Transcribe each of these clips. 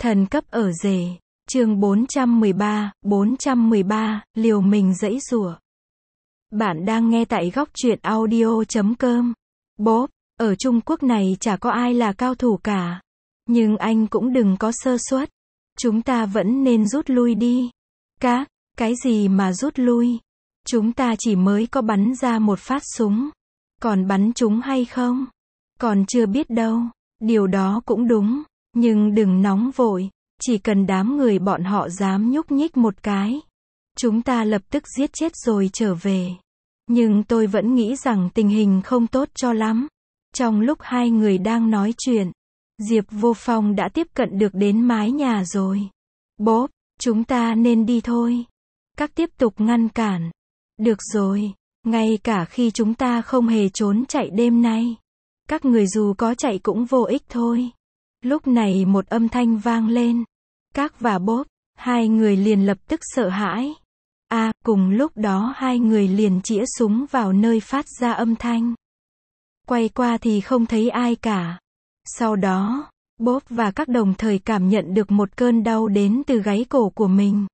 Thần cấp ở rể. Chương 413, liều mình giãy giụa. Bạn đang nghe tại góc truyện audio.com. Bob, ở Trung Quốc này chả có ai là cao thủ cả. Nhưng anh cũng đừng có sơ suất. Chúng ta vẫn nên rút lui đi. Cái gì mà rút lui? Chúng ta chỉ mới có bắn ra một phát súng. Còn bắn trúng hay không? Còn chưa biết đâu. Điều đó cũng đúng. Nhưng đừng nóng vội. Chỉ cần đám người bọn họ dám nhúc nhích một cái, chúng ta lập tức giết chết rồi trở về. Nhưng tôi vẫn nghĩ rằng tình hình không tốt cho lắm. Trong lúc hai người đang nói chuyện, Diệp Vô Phong đã tiếp cận được đến mái nhà rồi. Bob, chúng ta nên đi thôi. Các tiếp tục ngăn cản. Được rồi, ngay cả khi chúng ta không hề trốn chạy đêm nay, các người dù có chạy cũng vô ích thôi. Lúc này một âm thanh vang lên. Các và Bob, hai người liền lập tức sợ hãi. Cùng lúc đó hai người liền chĩa súng vào nơi phát ra âm thanh. Quay qua thì không thấy ai cả. Sau đó, Bob và các đồng thời cảm nhận được một cơn đau đến từ gáy cổ của mình.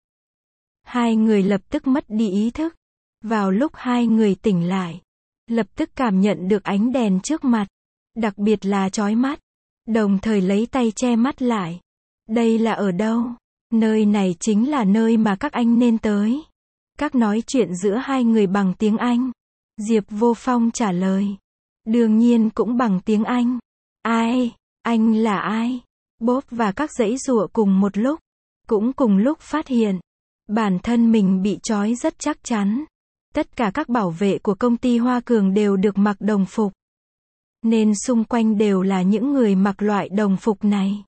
Hai người lập tức mất đi ý thức. Vào lúc hai người tỉnh lại, lập tức cảm nhận được ánh đèn trước mặt, đặc biệt là chói mắt. Đồng thời lấy tay che mắt lại. Đây là ở đâu? Nơi này chính là nơi mà các anh nên tới. Các nói chuyện giữa hai người bằng tiếng Anh. Diệp Vô Phong trả lời. Đương nhiên cũng bằng tiếng Anh. Ai? Anh là ai? Bob và các giãy giụa cùng một lúc. Cũng cùng lúc phát hiện. Bản thân mình bị trói rất chắc chắn. Tất cả các bảo vệ của công ty Hoa Cường đều được mặc đồng phục. Nên xung quanh đều là những người mặc loại đồng phục này.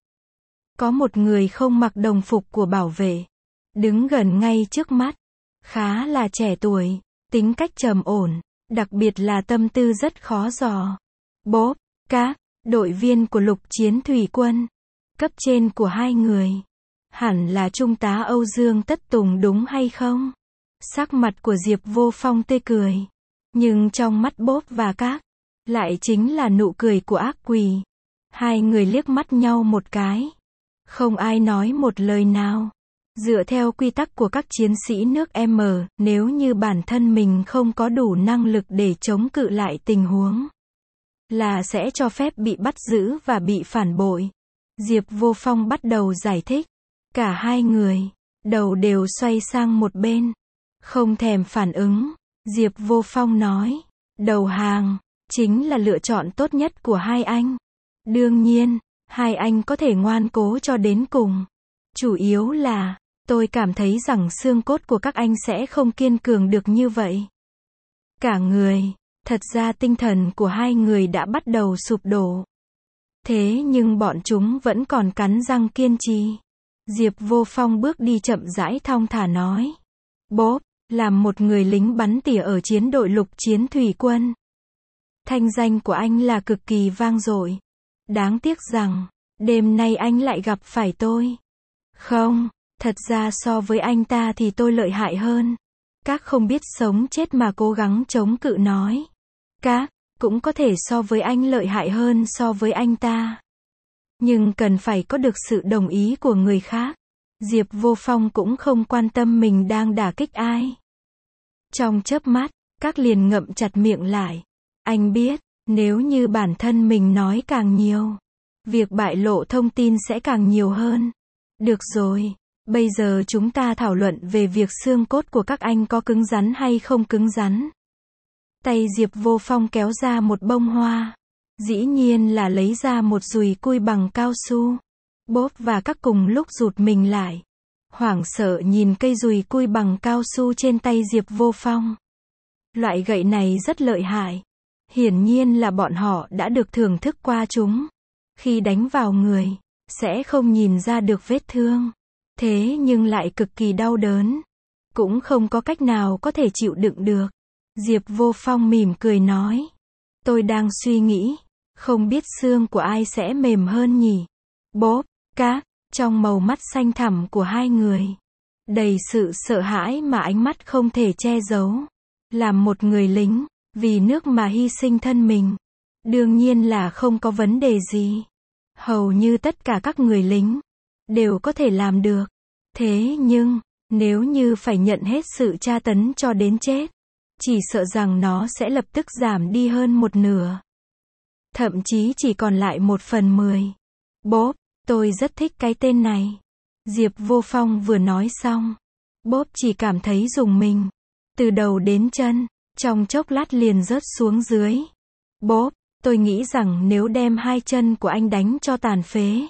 Có một người không mặc đồng phục của bảo vệ. Đứng gần ngay trước mắt. Khá là trẻ tuổi. Tính cách trầm ổn. Đặc biệt là tâm tư rất khó dò. Bob, các đội viên của Lục Chiến Thủy Quân. Cấp trên của hai người. Hẳn là Trung tá Âu Dương Tất Tùng đúng hay không? Sắc mặt của Diệp Vô Phong tươi cười. Nhưng trong mắt Bob và các lại chính là nụ cười của ác quỷ. Hai người liếc mắt nhau một cái. Không ai nói một lời nào. Dựa theo quy tắc của các chiến sĩ nước M, nếu như bản thân mình không có đủ năng lực để chống cự lại tình huống, là sẽ cho phép bị bắt giữ và bị phản bội. Diệp Vô Phong bắt đầu giải thích. Cả hai người, đầu đều xoay sang một bên. Không thèm phản ứng. Diệp Vô Phong nói. Đầu hàng chính là lựa chọn tốt nhất của hai anh. Đương nhiên, hai anh có thể ngoan cố cho đến cùng. Chủ yếu là, tôi cảm thấy rằng xương cốt của các anh sẽ không kiên cường được như vậy. Cả người, thật ra tinh thần của hai người đã bắt đầu sụp đổ. Thế nhưng bọn chúng vẫn còn cắn răng kiên trì. Diệp Vô Phong bước đi chậm rãi thong thả nói. Bob, làm một người lính bắn tỉa ở chiến đội Lục Chiến Thủy Quân. Thanh danh của anh là cực kỳ vang dội. Đáng tiếc rằng, đêm nay anh lại gặp phải tôi. Không, thật ra so với anh ta thì tôi lợi hại hơn. Các không biết sống chết mà cố gắng chống cự nói. Các cũng có thể so với anh lợi hại hơn so với anh ta. Nhưng cần phải có được sự đồng ý của người khác. Diệp Vô Phong cũng không quan tâm mình đang đả kích ai. Trong chớp mắt, các liền ngậm chặt miệng lại. Anh biết, nếu như bản thân mình nói càng nhiều, việc bại lộ thông tin sẽ càng nhiều hơn. Được rồi, bây giờ chúng ta thảo luận về việc xương cốt của các anh có cứng rắn hay không cứng rắn. Tay Diệp Vô Phong kéo ra một bông hoa. Dĩ nhiên là lấy ra một dùi cui bằng cao su. Bob và các cùng lúc rụt mình lại. Hoảng sợ nhìn cây dùi cui bằng cao su trên tay Diệp Vô Phong. Loại gậy này rất lợi hại. Hiển nhiên là bọn họ đã được thưởng thức qua chúng. Khi đánh vào người, sẽ không nhìn ra được vết thương. Thế nhưng lại cực kỳ đau đớn. Cũng không có cách nào có thể chịu đựng được. Diệp Vô Phong mỉm cười nói. Tôi đang suy nghĩ, không biết xương của ai sẽ mềm hơn nhỉ? Bob, các, trong màu mắt xanh thẳm của hai người, đầy sự sợ hãi mà ánh mắt không thể che giấu. Làm một người lính, vì nước mà hy sinh thân mình, đương nhiên là không có vấn đề gì. Hầu như tất cả các người lính đều có thể làm được. Thế nhưng, nếu như phải nhận hết sự tra tấn cho đến chết, chỉ sợ rằng nó sẽ lập tức giảm đi hơn một nửa. Thậm chí chỉ còn lại 1/10. Bob, tôi rất thích cái tên này. Diệp Vô Phong vừa nói xong, Bob chỉ cảm thấy rùng mình. Từ đầu đến chân, trong chốc lát liền rớt xuống dưới. Bob, tôi nghĩ rằng nếu đem 2 chân của anh đánh cho tàn phế.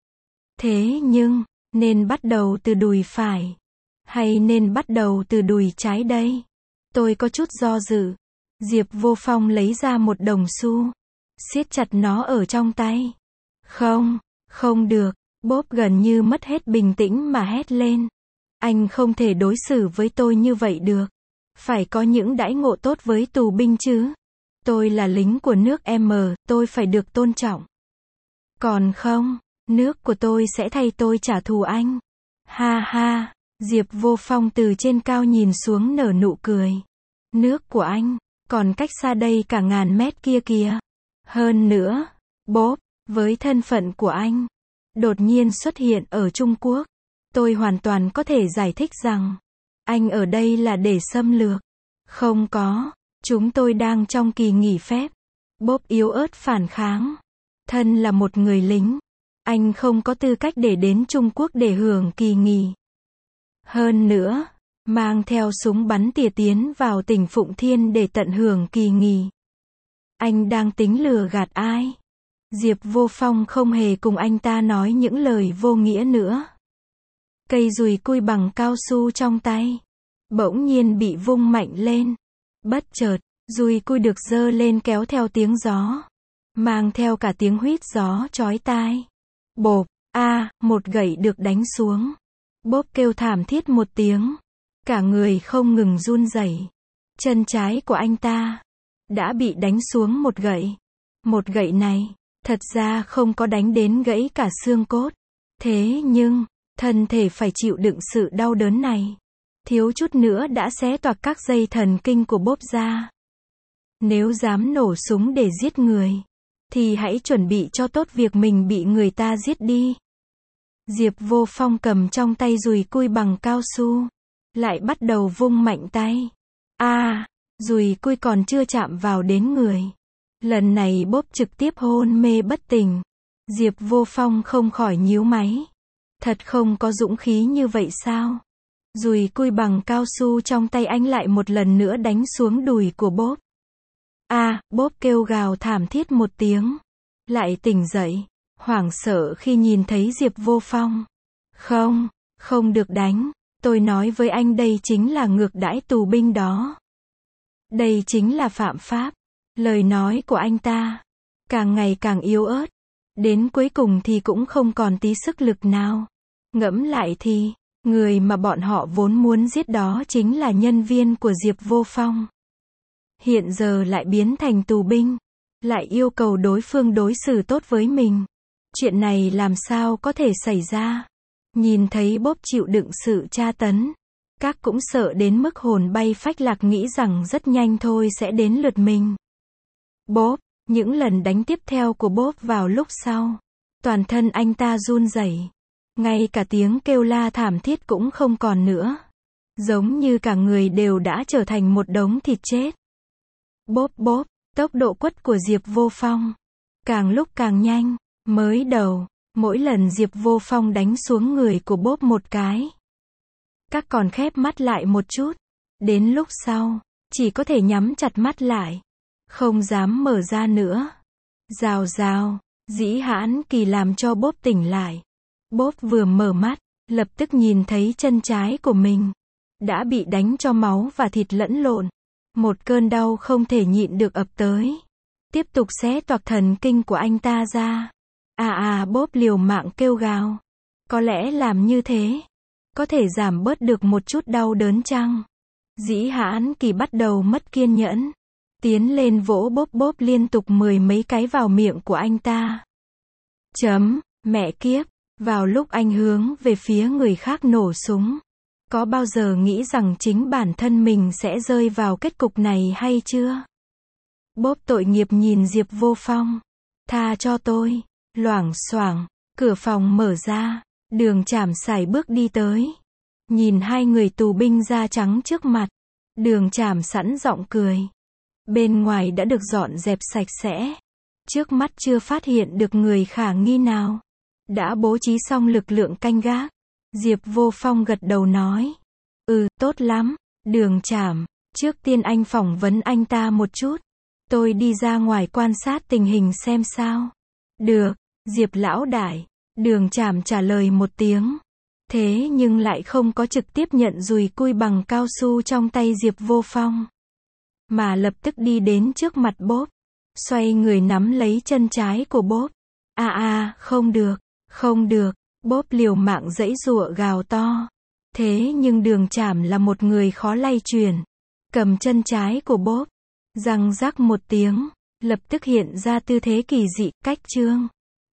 Thế nhưng, nên bắt đầu từ đùi phải, hay nên bắt đầu từ đùi trái đây? Tôi có chút do dự. Diệp Vô Phong lấy ra một đồng xu, siết chặt nó ở trong tay. Không, không được. Bob gần như mất hết bình tĩnh mà hét lên. Anh không thể đối xử với tôi như vậy được. Phải có những đãi ngộ tốt với tù binh chứ. Tôi là lính của nước M, tôi phải được tôn trọng. Còn không, nước của tôi sẽ thay tôi trả thù anh. Ha ha, Diệp Vô Phong từ trên cao nhìn xuống nở nụ cười. Nước của anh, còn cách xa đây cả ngàn mét kia kìa. Hơn nữa, Bob, với thân phận của anh, đột nhiên xuất hiện ở Trung Quốc, tôi hoàn toàn có thể giải thích rằng, anh ở đây là để xâm lược. Không có, chúng tôi đang trong kỳ nghỉ phép. Bob yếu ớt phản kháng. Thân là một người lính, anh không có tư cách để đến Trung Quốc để hưởng kỳ nghỉ. Hơn nữa, mang theo súng bắn tỉa tiến vào tỉnh Phụng Thiên để tận hưởng kỳ nghỉ. Anh đang tính lừa gạt ai? Diệp Vô Phong không hề cùng anh ta nói những lời vô nghĩa nữa. Cây dùi cui bằng cao su trong tay bỗng nhiên bị vung mạnh lên. Bất chợt, dùi cui được giơ lên kéo theo tiếng gió, mang theo cả tiếng huýt gió chói tai. Bộp, một gậy được đánh xuống. Bob kêu thảm thiết một tiếng, cả người không ngừng run rẩy. Chân trái của anh ta đã bị đánh xuống một gậy. Một gậy này, thật ra không có đánh đến gãy cả xương cốt. Thế nhưng, thân thể phải chịu đựng sự đau đớn này. Thiếu chút nữa đã xé toạc các dây thần kinh của Bob ra. Nếu dám nổ súng để giết người, thì hãy chuẩn bị cho tốt việc mình bị người ta giết đi. Diệp Vô Phong cầm trong tay dùi cui bằng cao su, lại bắt đầu vung mạnh tay. Dùi cui còn chưa chạm vào đến người. Lần này Bob trực tiếp hôn mê bất tỉnh. Diệp Vô Phong không khỏi nhíu máy. Thật không có dũng khí như vậy sao? Dùi cui bằng cao su trong tay anh lại một lần nữa đánh xuống đùi của Bob. Bob kêu gào thảm thiết một tiếng. Lại tỉnh dậy, hoảng sợ khi nhìn thấy Diệp Vô Phong. Không được đánh. Tôi nói với anh đây chính là ngược đãi tù binh đó. Đây chính là phạm pháp. Lời nói của anh ta càng ngày càng yếu ớt. Đến cuối cùng thì cũng không còn tí sức lực nào. Ngẫm lại thì, người mà bọn họ vốn muốn giết đó chính là nhân viên của Diệp Vô Phong. Hiện giờ lại biến thành tù binh, lại yêu cầu đối phương đối xử tốt với mình. Chuyện này làm sao có thể xảy ra? Nhìn thấy Bob chịu đựng sự tra tấn, các cũng sợ đến mức hồn bay phách lạc nghĩ rằng rất nhanh thôi sẽ đến lượt mình. Bob, những lần đánh tiếp theo của Bob vào lúc sau, toàn thân anh ta run rẩy, ngay cả tiếng kêu la thảm thiết cũng không còn nữa. Giống như cả người đều đã trở thành một đống thịt chết. Bob, tốc độ quất của Diệp Vô Phong càng lúc càng nhanh. Mới đầu, mỗi lần Diệp Vô Phong đánh xuống người của Bob một cái, các còn khép mắt lại một chút. Đến lúc sau, chỉ có thể nhắm chặt mắt lại, không dám mở ra nữa. Rào rào, dĩ hãn kỳ làm cho Bob tỉnh lại. Bob vừa mở mắt, lập tức nhìn thấy chân trái của mình đã bị đánh cho máu và thịt lẫn lộn. Một cơn đau không thể nhịn được ập tới, tiếp tục xé toạc thần kinh của anh ta ra. Bob liều mạng kêu gào. Có lẽ làm như thế có thể giảm bớt được một chút đau đớn chăng? Dĩ hãn kỳ bắt đầu mất kiên nhẫn, tiến lên vỗ Bob liên tục 10 mấy cái vào miệng của anh ta. Mẹ kiếp, vào lúc anh hướng về phía người khác nổ súng, có bao giờ nghĩ rằng chính bản thân mình sẽ rơi vào kết cục này hay chưa? Bob tội nghiệp nhìn Diệp Vô Phong. Tha cho tôi. Loảng xoảng, cửa phòng mở ra, Đường Trảm sải bước đi tới. Nhìn hai người tù binh da trắng trước mặt. Đường Trảm sẵn giọng cười. Bên ngoài đã được dọn dẹp sạch sẽ. Trước mắt chưa phát hiện được người khả nghi nào. Đã bố trí xong lực lượng canh gác. Diệp Vô Phong gật đầu nói. Tốt lắm. Đường Trảm, trước tiên anh phỏng vấn anh ta một chút. Tôi đi ra ngoài quan sát tình hình xem sao. Được, Diệp lão đại. Đường Trảm trả lời một tiếng. Thế nhưng lại không có trực tiếp nhận dùi cui bằng cao su trong tay Diệp Vô Phong. Mà lập tức đi đến trước mặt Bốp. Xoay người nắm lấy chân trái của Bốp. Không được, không được. Bốp liều mạng giãy giụa gào to. Thế nhưng Đường Trảm là một người khó lay chuyển. Cầm chân trái của Bốp. Răng rắc một tiếng. Lập tức hiện ra tư thế kỳ dị, cách chương.